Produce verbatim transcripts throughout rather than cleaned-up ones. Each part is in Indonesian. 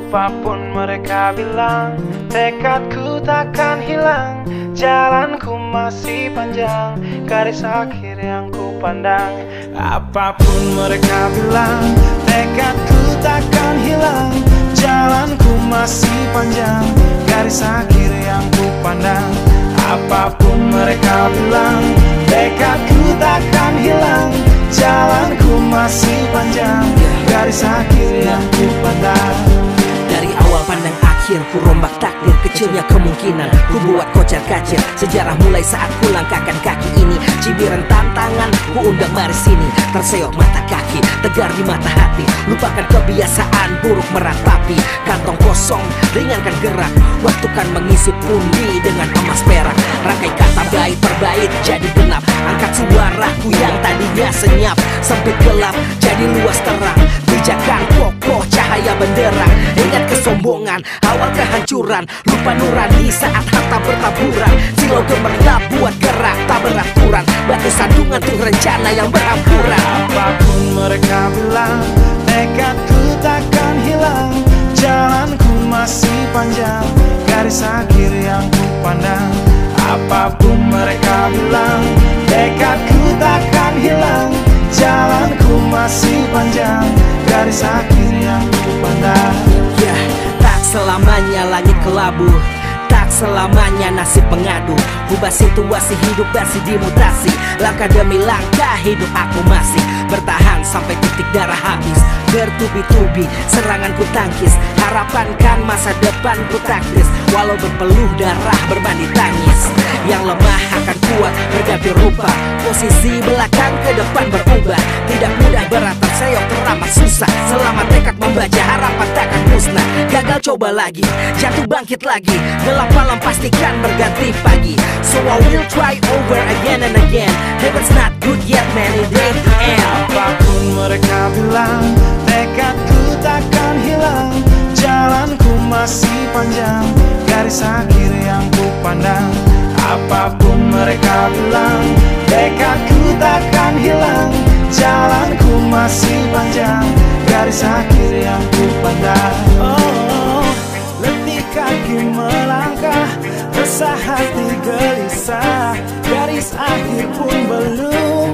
Apapun mereka bilang, tekadku takkan hilang. Jalanku masih panjang, garis akhir yang ku pandang. Apapun mereka bilang, tekadku takkan hilang. Jalanku masih panjang, garis akhir yang ku pandang. Apapun mereka bilang, tekadku takkan hilang. Jalanku masih panjang, garis akhir yang ku pandang. Dari awal pandang akhir, ku rombak takdir. Kecilnya kemungkinan, ku buat kocar kacir. Sejarah mulai saat ku langkahkan kaki ini. Cibiran tantangan, ku undang mari sini. Terseok mata kaki, tegar di mata hati. Lupakan kebiasaan buruk meratapi. Kantong kosong, ringankan gerak. Waktu kan mengisi pundi dengan emas perak. Rangkai kata bait per bait jadi genap. Angkat suaraku yang tadinya senyap. Sempit gelap, jadi luas terang. Pijakan kokoh, cahaya benderang. Ingat kesombongan, awal kehancuran. Lupa nurani saat harta bertaburan. Silau gemerlap buat gerak tak beraturan. Batu sandungan tuh rencana yang berampuran. Apapun mereka bilang, tekadku takkan hilang. Jalanku masih panjang, garis akhir yang ku pandang. Apapun mereka bilang, tekadku takkan hilang. Jalanku masih panjang, garis akhir yang ku pandang. Ya, tak selamanya langit kelabu, tak selamanya nasib mengadu. Ubah situasi hidup masih dimutasi. Langkah demi langkah hidup aku masih bertahan sampai titik darah habis. Bertubi-tubi serangan ku tangkis. Harapan kan masa depan ku taktis. Walau berpeluh darah berbanding tangis. Yang lemah akan kuat berganti rupa. Posisi belakang ke depan berubah. Tidak mudah berat terseok teramat susah. Selama tekad membaca harapan takkan musnah. Gagal coba lagi, jatuh bangkit lagi. Gelap malam pastikan berganti pagi. So I will try over again and again. Heaven's not good yet man, it ain't the end. Apapun mereka bilang, tekadku takkan hilang. Jalanku masih panjang, garis akhir yang ku pandang. Apapun mereka bilang, tekadku takkan hilang. Jalanku masih panjang, garis akhir yang ku pandang. Oh, letih kaki melangkah, resah hati gelisah. Garis akhir pun belum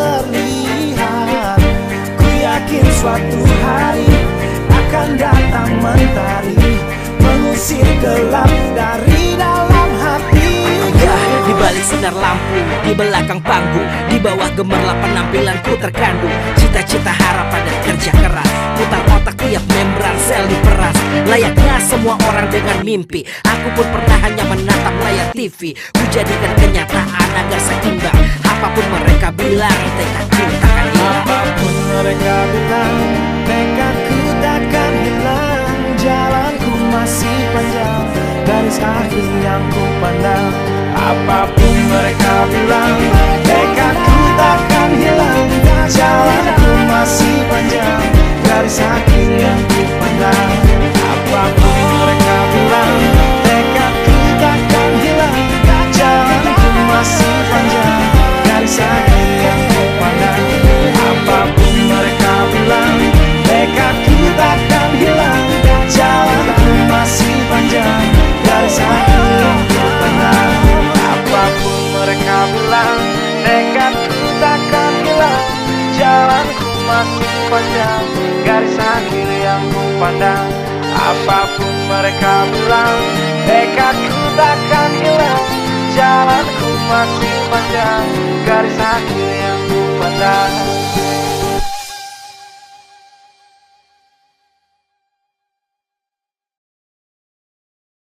terlihat. Ku yakin suatu hari akan datang mentari, mengusir gelap dari dalam hati. Di balik sinar lampu, di belakang panggung, di bawah gemerlap penampilanku terkandung. Cita-cita, harapan dan kerja keras. Putar otak tiap membran sel diperas. Layaknya semua orang dengan mimpi, aku pun pernah hanya menatap layar T V. Ku jadikan kenyataan agar seimbang. Apapun mereka bilang, tekadku takkan hilang. Apapun mereka bilang, tekadku takkan hilang. Jalanku masih panjang, garis akhir yang ku pandang. Apapun mereka bilang, tekadku takkan hilang. Jalanku masih panjang, garis akhir yang ku pandang. Apapun mereka bilang, tekadku takkan hilang. Jalanku masih panjang, garis akhir yang ku pandang. Apapun mereka bilang, tekadku takkan hilang. Jalanku masih panjang, garis akhir yang ku pandang. Apapun mereka bilang, tekadku takkan hilang. Jalanku masih panjang, garis akhir yang ku pandang. Apapun mereka bilang, tekadku takkan hilang. Jalanku masih panjang, garis akhir yang ku pandang.